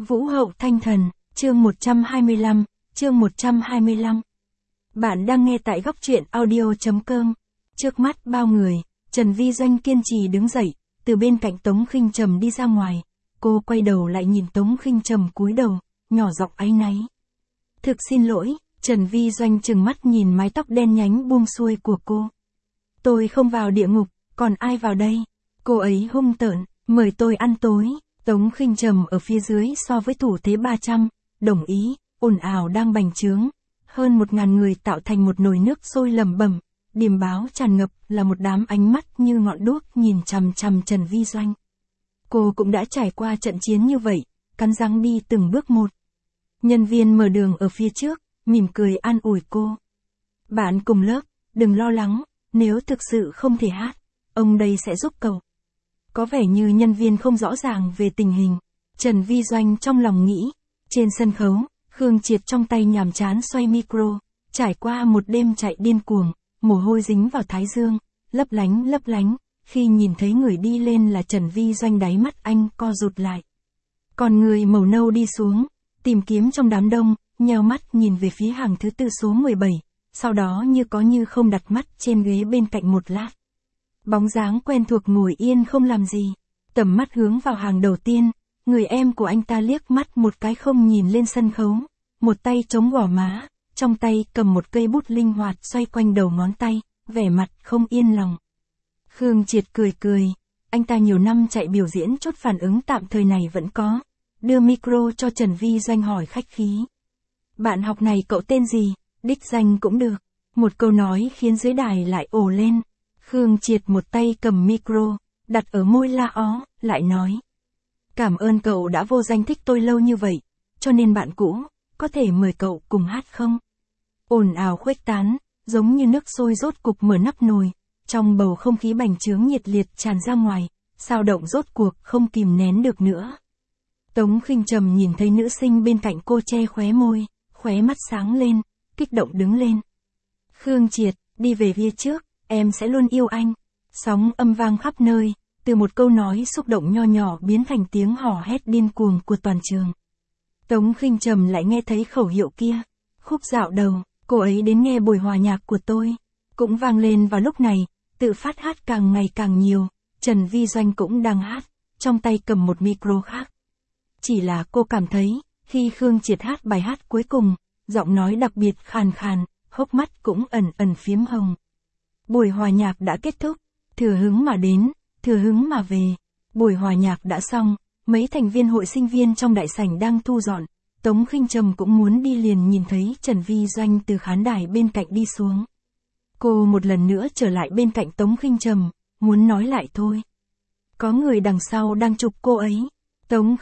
Vũ hậu thanh thần, chương 125, chương 125. Bạn đang nghe tại góc truyện audio.com. Trước mắt bao người, Trần Vi Doanh kiên trì đứng dậy, từ bên cạnh Tống Khinh Trầm đi ra ngoài. Cô quay đầu lại nhìn Tống Khinh Trầm cúi đầu, nhỏ giọng áy náy. Thực xin lỗi, Trần Vi Doanh trừng mắt nhìn mái tóc đen nhánh buông xuôi của cô. Tôi không vào địa ngục, còn ai vào đây? Cô ấy hung tợn, mời tôi ăn tối. Tống Khinh Trầm ở phía dưới so với thủ thế 300, đồng ý, ồn ào đang bành trướng. Hơn 1000 người tạo thành một nồi nước sôi lầm bầm, điềm báo tràn ngập là một đám ánh mắt như ngọn đuốc nhìn chằm chằm Trần Vi Doanh. Cô cũng đã trải qua trận chiến như vậy, cắn răng đi từng bước một. Nhân viên mở đường ở phía trước, mỉm cười an ủi cô. Bạn cùng lớp, đừng lo lắng, nếu thực sự không thể hát, ông đây sẽ giúp cậu. Có vẻ như nhân viên không rõ ràng về tình hình. Trần Vi Doanh trong lòng nghĩ. Trên sân khấu, Khương Triệt trong tay nhàm chán xoay micro. Trải qua một đêm chạy điên cuồng, mồ hôi dính vào thái dương, lấp lánh. Khi nhìn thấy người đi lên là Trần Vi Doanh, đáy mắt anh co rụt lại. Còn người màu nâu đi xuống, tìm kiếm trong đám đông, nheo mắt nhìn về phía hàng thứ tư số 17. Sau đó như có như không đặt mắt trên ghế bên cạnh một lát. Bóng dáng quen thuộc ngồi yên không làm gì. Tầm mắt hướng vào hàng đầu tiên, người em của anh ta liếc mắt một cái không nhìn lên sân khấu. Một tay chống gò má, trong tay cầm một cây bút linh hoạt xoay quanh đầu ngón tay, vẻ mặt không yên lòng. Khương Triệt cười, anh ta nhiều năm chạy biểu diễn, chốt phản ứng tạm thời này vẫn có. Đưa micro cho Trần Vi Doanh hỏi khách khí. Bạn học này cậu tên gì, đích danh cũng được. Một câu nói khiến dưới đài lại ồ lên. Khương Triệt một tay cầm micro, đặt ở môi la ó, lại nói. Cảm ơn cậu đã vô danh thích tôi lâu như vậy, cho nên bạn cũ, có thể mời cậu cùng hát không? Ồn ào khuếch tán, giống như nước sôi rốt cục mở nắp nồi, trong bầu không khí bành trướng nhiệt liệt tràn ra ngoài, sao động rốt cuộc không kìm nén được nữa. Tống Khinh Trầm nhìn thấy nữ sinh bên cạnh cô che khóe môi, khóe mắt sáng lên, kích động đứng lên. Khương Triệt, đi về phía trước. Em sẽ luôn yêu anh. Sóng âm vang khắp nơi, từ một câu nói xúc động nho nhỏ biến thành tiếng hò hét điên cuồng của toàn trường. Tống Khinh Trầm lại nghe thấy khẩu hiệu kia. Khúc dạo đầu, cô ấy đến nghe buổi hòa nhạc của tôi. Cũng vang lên vào lúc này, tự phát hát càng ngày càng nhiều. Trần Vi Doanh cũng đang hát, trong tay cầm một micro khác. Chỉ là cô cảm thấy, khi Khương Triệt hát bài hát cuối cùng, giọng nói đặc biệt khàn khàn, hốc mắt cũng ẩn phiếm hồng. Buổi hòa nhạc đã kết thúc, thừa hứng mà đến, thừa hứng mà về. Buổi hòa nhạc đã xong, mấy thành viên hội sinh viên trong đại sảnh đang thu dọn. Tống Khinh Trầm cũng muốn đi liền nhìn thấy Trần Vi Doanh từ khán đài bên cạnh đi xuống. Cô một lần nữa trở lại bên cạnh Tống Khinh Trầm, muốn nói lại thôi. Có người đằng sau đang chụp cô ấy. Tống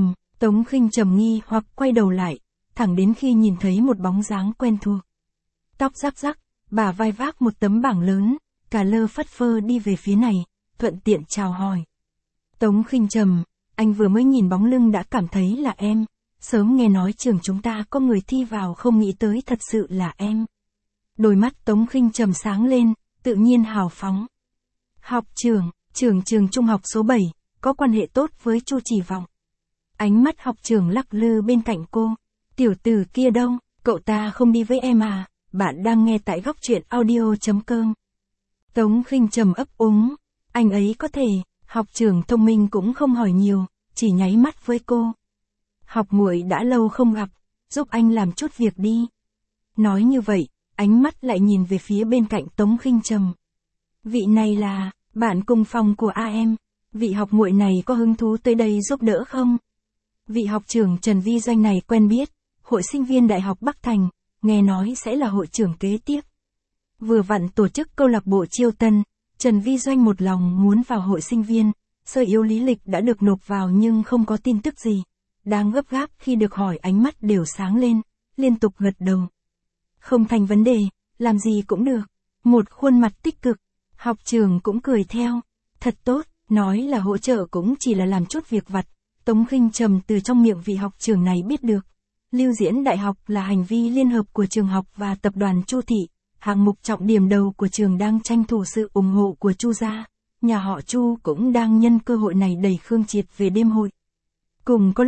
Khinh Trầm nghi hoặc quay đầu lại, thẳng đến khi nhìn thấy một bóng dáng quen thuộc. Tóc rắc, bà vai vác một tấm bảng lớn, cả lơ phất phơ đi về phía này, thuận tiện chào hỏi. Tống Khinh Trầm, anh vừa mới nhìn bóng lưng đã cảm thấy là em. Sớm nghe nói trường chúng ta có người thi vào, không nghĩ tới thật sự là em. Đôi mắt Tống Khinh Trầm sáng lên, tự nhiên hào phóng. Học trường trung học số 7, có quan hệ tốt với Chu Chỉ Vọng. Ánh mắt học trưởng lắc lư bên cạnh cô. Tiểu tử kia đâu, cậu ta không đi với em à? Bạn đang nghe tại góc truyện audio.com. Tống Khinh Trầm ấp úng. Anh ấy có thể, học trưởng thông minh cũng không hỏi nhiều, chỉ nháy mắt với cô. Học muội đã lâu không gặp, giúp anh làm chút việc đi. Nói như vậy, ánh mắt lại nhìn về phía bên cạnh Tống Khinh Trầm. Vị này là, bạn cùng phòng của em. Vị học muội này có hứng thú tới đây giúp đỡ không? Vị học trưởng Trần Vi Doanh này quen biết, hội sinh viên Đại học Bắc Thành. Nghe nói sẽ là hội trưởng kế tiếp. Vừa vặn tổ chức câu lạc bộ chiêu tân, Trần Vi Doanh một lòng muốn vào hội sinh viên, sơ yếu lý lịch đã được nộp vào nhưng không có tin tức gì. Đang gấp gáp khi được hỏi, ánh mắt đều sáng lên, liên tục gật đầu. Không thành vấn đề, làm gì cũng được. Một khuôn mặt tích cực, học trưởng cũng cười theo. Thật tốt, nói là hỗ trợ cũng chỉ là làm chút việc vặt. Tống Khinh Trầm từ trong miệng vị học trưởng này biết được. Lưu diễn đại học là hành vi liên hợp của trường học và tập đoàn Chu Thị, hạng mục trọng điểm đầu của trường đang tranh thủ sự ủng hộ của Chu gia. Nhà họ Chu cũng đang nhân cơ hội này đẩy Khương Triệt về đêm hội. Cùng có lợi,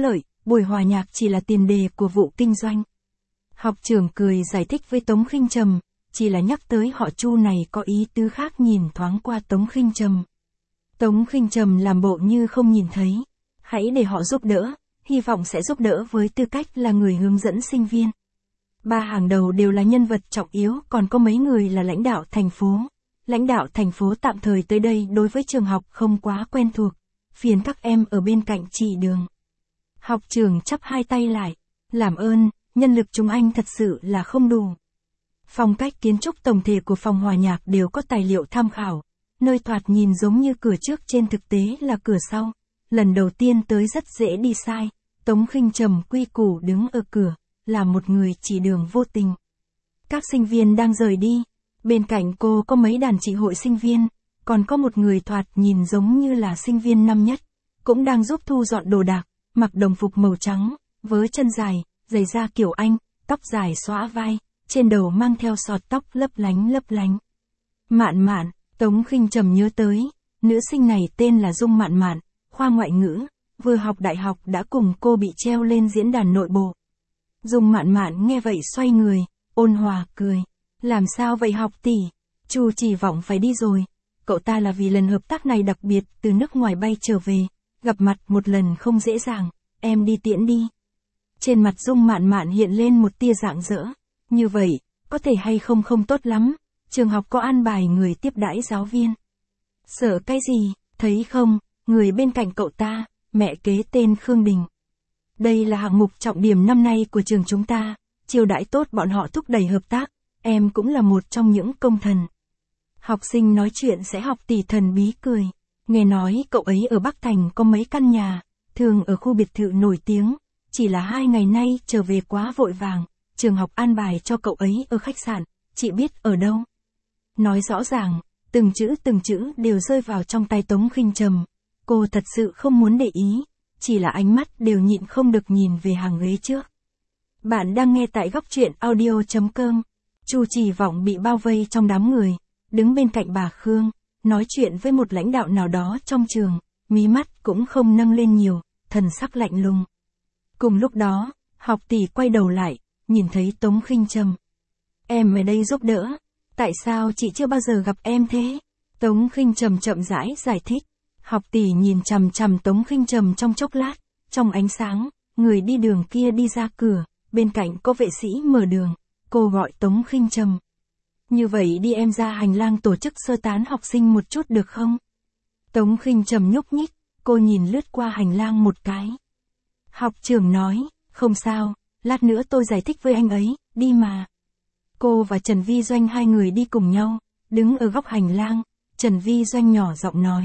buổi hòa nhạc chỉ là tiền đề của vụ kinh doanh. Học trưởng cười giải thích với Tống Khinh Trầm, chỉ là nhắc tới họ Chu này có ý tứ khác, nhìn thoáng qua Tống Khinh Trầm. Tống Khinh Trầm làm bộ như không nhìn thấy. Hãy để họ giúp đỡ, hy vọng sẽ giúp đỡ với tư cách là người hướng dẫn sinh viên. Ba hàng đầu đều là nhân vật trọng yếu, còn có mấy người là lãnh đạo thành phố. Lãnh đạo thành phố tạm thời tới đây đối với trường học không quá quen thuộc, phiền các em ở bên cạnh chỉ đường. Học trưởng chắp hai tay lại, làm ơn, nhân lực chúng anh thật sự là không đủ. Phong cách kiến trúc tổng thể của phòng hòa nhạc đều có tài liệu tham khảo, nơi thoạt nhìn giống như cửa trước trên thực tế là cửa sau. Lần đầu tiên tới rất dễ đi sai, Tống Khinh Trầm quy củ đứng ở cửa, là một người chỉ đường vô tình. Các sinh viên đang rời đi, bên cạnh cô có mấy đàn chị hội sinh viên, còn có một người thoạt nhìn giống như là sinh viên năm nhất, cũng đang giúp thu dọn đồ đạc, mặc đồng phục màu trắng, vớ chân dài, giày da kiểu Anh, tóc dài xõa vai, trên đầu mang theo sọt tóc lấp lánh. Mạn Mạn, Tống Khinh Trầm nhớ tới, nữ sinh này tên là Dung Mạn Mạn, khoa ngoại ngữ, vừa học đại học đã cùng cô bị treo lên diễn đàn nội bộ. Dung Mạn Mạn nghe vậy xoay người, ôn hòa cười. Làm sao vậy học tỷ? Chu Chỉ Vọng phải đi rồi. Cậu ta là vì lần hợp tác này đặc biệt từ nước ngoài bay trở về, gặp mặt một lần không dễ dàng, em đi tiễn đi. Trên mặt Dung Mạn Mạn hiện lên một tia rạng rỡ. Như vậy, có thể hay không không tốt lắm, trường học có an bài người tiếp đãi giáo viên. Sợ cái gì, thấy không, người bên cạnh cậu ta, mẹ kế tên Khương Đình. Đây là hạng mục trọng điểm năm nay của trường chúng ta, chiêu đãi tốt bọn họ, thúc đẩy hợp tác, em cũng là một trong những công thần. Học sinh nói chuyện sẽ học tỷ thần bí cười, nghe nói cậu ấy ở Bắc Thành có mấy căn nhà, thường ở khu biệt thự nổi tiếng, chỉ là 2 ngày nay trở về quá vội vàng, trường học an bài cho cậu ấy ở khách sạn, chị biết ở đâu. Nói rõ ràng, từng chữ đều rơi vào trong tay Tống Khinh Trầm, cô thật sự không muốn để ý, chỉ là ánh mắt đều nhịn không được nhìn về hàng ghế trước. Bạn đang nghe tại góc truyện audio.com. Chu Chỉ Vọng bị bao vây trong đám người, đứng bên cạnh bà Khương, nói chuyện với một lãnh đạo nào đó trong trường, mí mắt cũng không nâng lên nhiều, thần sắc lạnh lùng. Cùng lúc đó, học tỷ quay đầu lại, nhìn thấy Tống Khinh Trầm. Em ở đây giúp đỡ, tại sao chị chưa bao giờ gặp em thế? Tống Khinh Trầm chậm rãi giải thích. Học tỷ nhìn chằm chằm Tống Khinh Trầm trong chốc lát, trong ánh sáng, người đi đường kia đi ra cửa, bên cạnh có vệ sĩ mở đường, cô gọi Tống Khinh Trầm. Như vậy đi em ra hành lang tổ chức sơ tán học sinh một chút được không? Tống Khinh Trầm nhúc nhích, cô nhìn lướt qua hành lang một cái. Học trưởng nói, không sao, lát nữa tôi giải thích với anh ấy, đi mà. Cô và Trần Vi Doanh hai người đi cùng nhau, đứng ở góc hành lang, Trần Vi Doanh nhỏ giọng nói.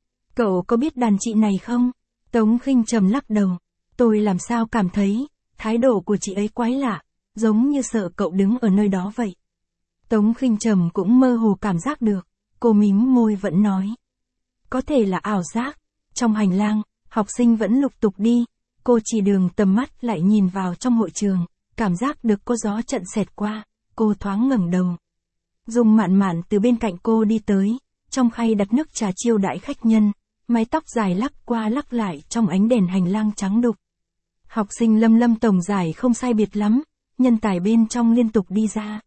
Cậu có biết đàn chị này không? Tống Khinh Trầm lắc đầu. Tôi làm sao cảm thấy, thái độ của chị ấy quái lạ, giống như sợ cậu đứng ở nơi đó vậy. Tống Khinh Trầm cũng mơ hồ cảm giác được, cô mím môi vẫn nói. Có thể là ảo giác. Trong hành lang, học sinh vẫn lục tục đi, cô chỉ đường tầm mắt lại nhìn vào trong hội trường, cảm giác được có gió trận xẹt qua, cô thoáng ngẩng đầu. Dung Mạn Mạn từ bên cạnh cô đi tới, trong khay đặt nước trà chiêu đãi khách nhân, mái tóc dài lắc qua lắc lại trong ánh đèn hành lang trắng đục. Học sinh Lâm tổng giải không sai biệt lắm, nhân tài bên trong liên tục đi ra.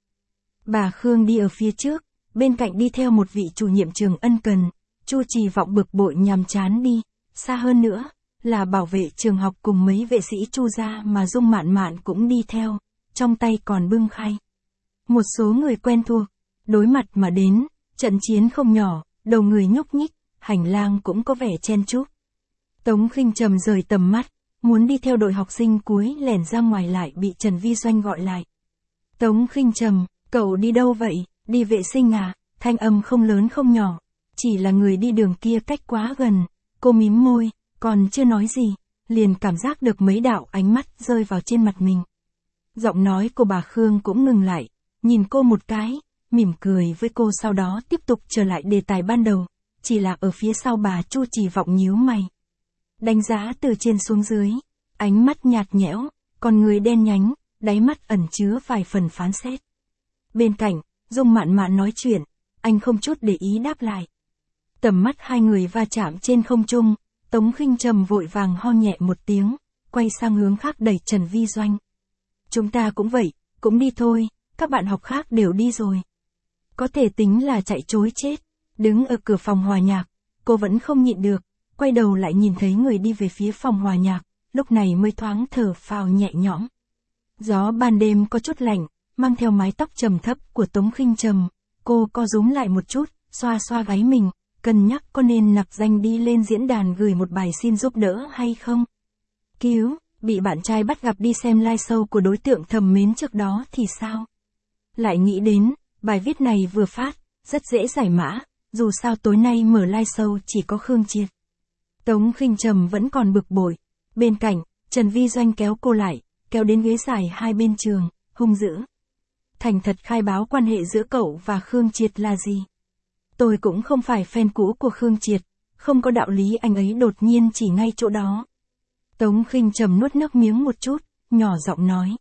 Bà Khương đi ở phía trước, bên cạnh đi theo một vị chủ nhiệm trường ân cần, Chu Chỉ Vọng bực bội nhàm chán đi, xa hơn nữa, là bảo vệ trường học cùng mấy vệ sĩ Chu gia mà Dung Mạn Mạn cũng đi theo, trong tay còn bưng khay. Một số người quen thuộc, đối mặt mà đến, trận chiến không nhỏ, đầu người nhúc nhích, hành lang cũng có vẻ chen chúc. Tống Khinh Trầm rời tầm mắt, muốn đi theo đội học sinh cuối lẻn ra ngoài lại bị Trần Vi Doanh gọi lại. Tống Khinh Trầm, cậu đi đâu vậy? Đi vệ sinh à? Thanh âm không lớn không nhỏ, chỉ là người đi đường kia cách quá gần, cô mím môi, còn chưa nói gì, liền cảm giác được mấy đạo ánh mắt rơi vào trên mặt mình. Giọng nói của bà Khương cũng ngừng lại, nhìn cô một cái, mỉm cười với cô sau đó tiếp tục trở lại đề tài ban đầu, chỉ là ở phía sau bà Chu Chỉ Vọng nhíu mày. Đánh giá từ trên xuống dưới, ánh mắt nhạt nhẽo, con người đen nhánh, đáy mắt ẩn chứa vài phần phán xét. Bên cạnh, Dung Mạn Mạn nói chuyện, anh không chút để ý đáp lại. Tầm mắt hai người va chạm trên không trung, Tống Khinh Trầm vội vàng ho nhẹ một tiếng, quay sang hướng khác đẩy Trần Vi Doanh. Chúng ta cũng vậy, cũng đi thôi, các bạn học khác đều đi rồi. Có thể tính là chạy trối chết. Đứng ở cửa phòng hòa nhạc, cô vẫn không nhịn được, quay đầu lại nhìn thấy người đi về phía phòng hòa nhạc, lúc này mới thoáng thở phào nhẹ nhõm. Gió ban đêm có chút lạnh, mang theo mái tóc trầm thấp của Tống Khinh Trầm, cô co rúm lại một chút, xoa xoa gáy mình, cân nhắc có nên nặc danh đi lên diễn đàn gửi một bài xin giúp đỡ hay không. Cứu, bị bạn trai bắt gặp đi xem live show của đối tượng thầm mến trước đó thì sao? Lại nghĩ đến, bài viết này vừa phát, rất dễ giải mã, dù sao tối nay mở live show chỉ có Khương Triệt. Tống Khinh Trầm vẫn còn bực bội. Bên cạnh, Trần Vi Doanh kéo cô lại, kéo đến ghế dài hai bên trường, hung dữ. Thành thật khai báo quan hệ giữa cậu và Khương Triệt là gì? Tôi cũng không phải fan cũ của Khương Triệt, không có đạo lý anh ấy đột nhiên chỉ ngay chỗ đó. Tống Khinh Trầm nuốt nước miếng một chút, nhỏ giọng nói.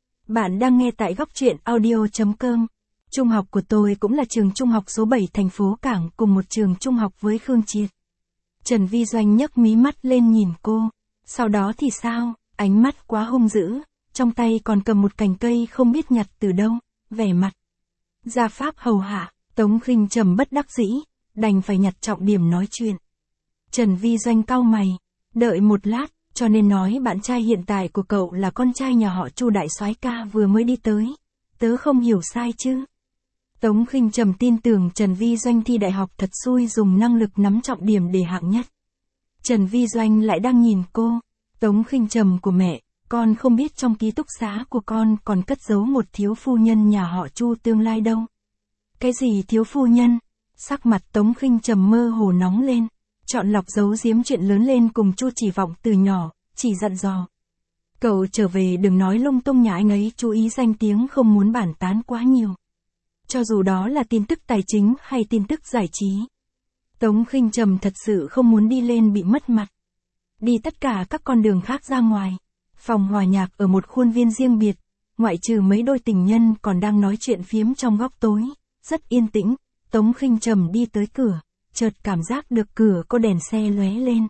Bạn đang nghe tại góc truyện audio.com. Trung học của tôi cũng là trường trung học số 7 thành phố Cảng, cùng một trường trung học với Khương Triệt. Trần Vi Doanh nhấc mí mắt lên nhìn cô. Sau đó thì sao? Ánh mắt quá hung dữ, trong tay còn cầm một cành cây không biết nhặt từ đâu, vẻ mặt gia pháp hầu hạ. Tống Khinh Trầm bất đắc dĩ, đành phải nhặt trọng điểm nói chuyện. Trần Vi Doanh cau mày, đợi một lát, cho nên nói bạn trai hiện tại của cậu là con trai nhà họ Chu đại soái ca vừa mới đi tới. Tớ không hiểu sai chứ? Tống Khinh Trầm tin tưởng Trần Vi Doanh thi đại học thật xui dùng năng lực nắm trọng điểm để hạng nhất. Trần Vi Doanh lại đang nhìn cô. Tống Khinh Trầm của mẹ, con không biết trong ký túc xá của con còn cất giấu một thiếu phu nhân nhà họ Chu tương lai đâu. Cái gì thiếu phu nhân? Sắc mặt Tống Khinh Trầm mơ hồ nóng lên, chọn lọc giấu giếm chuyện lớn lên cùng Chu Chỉ Vọng từ nhỏ, chỉ dặn dò. Cậu trở về đừng nói lung tung, nhà anh ấy chú ý danh tiếng, không muốn bàn tán quá nhiều. Cho dù đó là tin tức tài chính hay tin tức giải trí. Tống Khinh Trầm thật sự không muốn đi lên bị mất mặt. Đi tất cả các con đường khác ra ngoài. Phòng hòa nhạc ở một khuôn viên riêng biệt, ngoại trừ mấy đôi tình nhân còn đang nói chuyện phiếm trong góc tối, rất yên tĩnh. Tống Khinh Trầm đi tới cửa, chợt cảm giác được cửa có đèn xe lóe lên.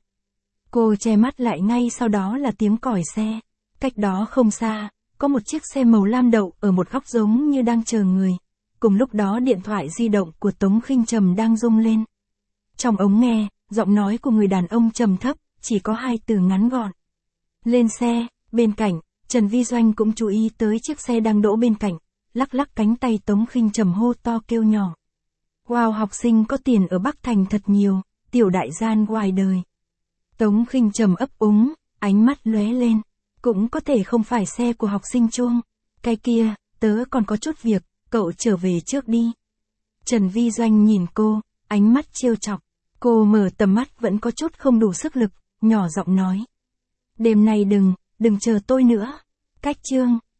Cô che mắt lại, ngay sau đó là tiếng còi xe. Cách đó không xa, có một chiếc xe màu lam đậu ở một góc giống như đang chờ người. Cùng lúc đó điện thoại di động của Tống Khinh Trầm đang rung lên. Trong ống nghe, giọng nói của người đàn ông trầm thấp, chỉ có hai từ ngắn gọn. Lên xe. Bên cạnh, Trần Vi Doanh cũng chú ý tới chiếc xe đang đỗ bên cạnh, lắc lắc cánh tay Tống Khinh Trầm hô to kêu nhỏ. Wow, học sinh có tiền ở Bắc Thành thật nhiều, tiểu đại gian ngoài đời. Tống Khinh Trầm ấp úng, ánh mắt lóe lên. Cũng có thể không phải xe của học sinh Chuông. Cái kia, tớ còn có chút việc, cậu trở về trước đi. Trần Vi Doanh nhìn cô, ánh mắt trêu chọc. Cô mở tầm mắt vẫn có chút không đủ sức lực, nhỏ giọng nói. Đêm nay đừng chờ tôi nữa. Cách chương.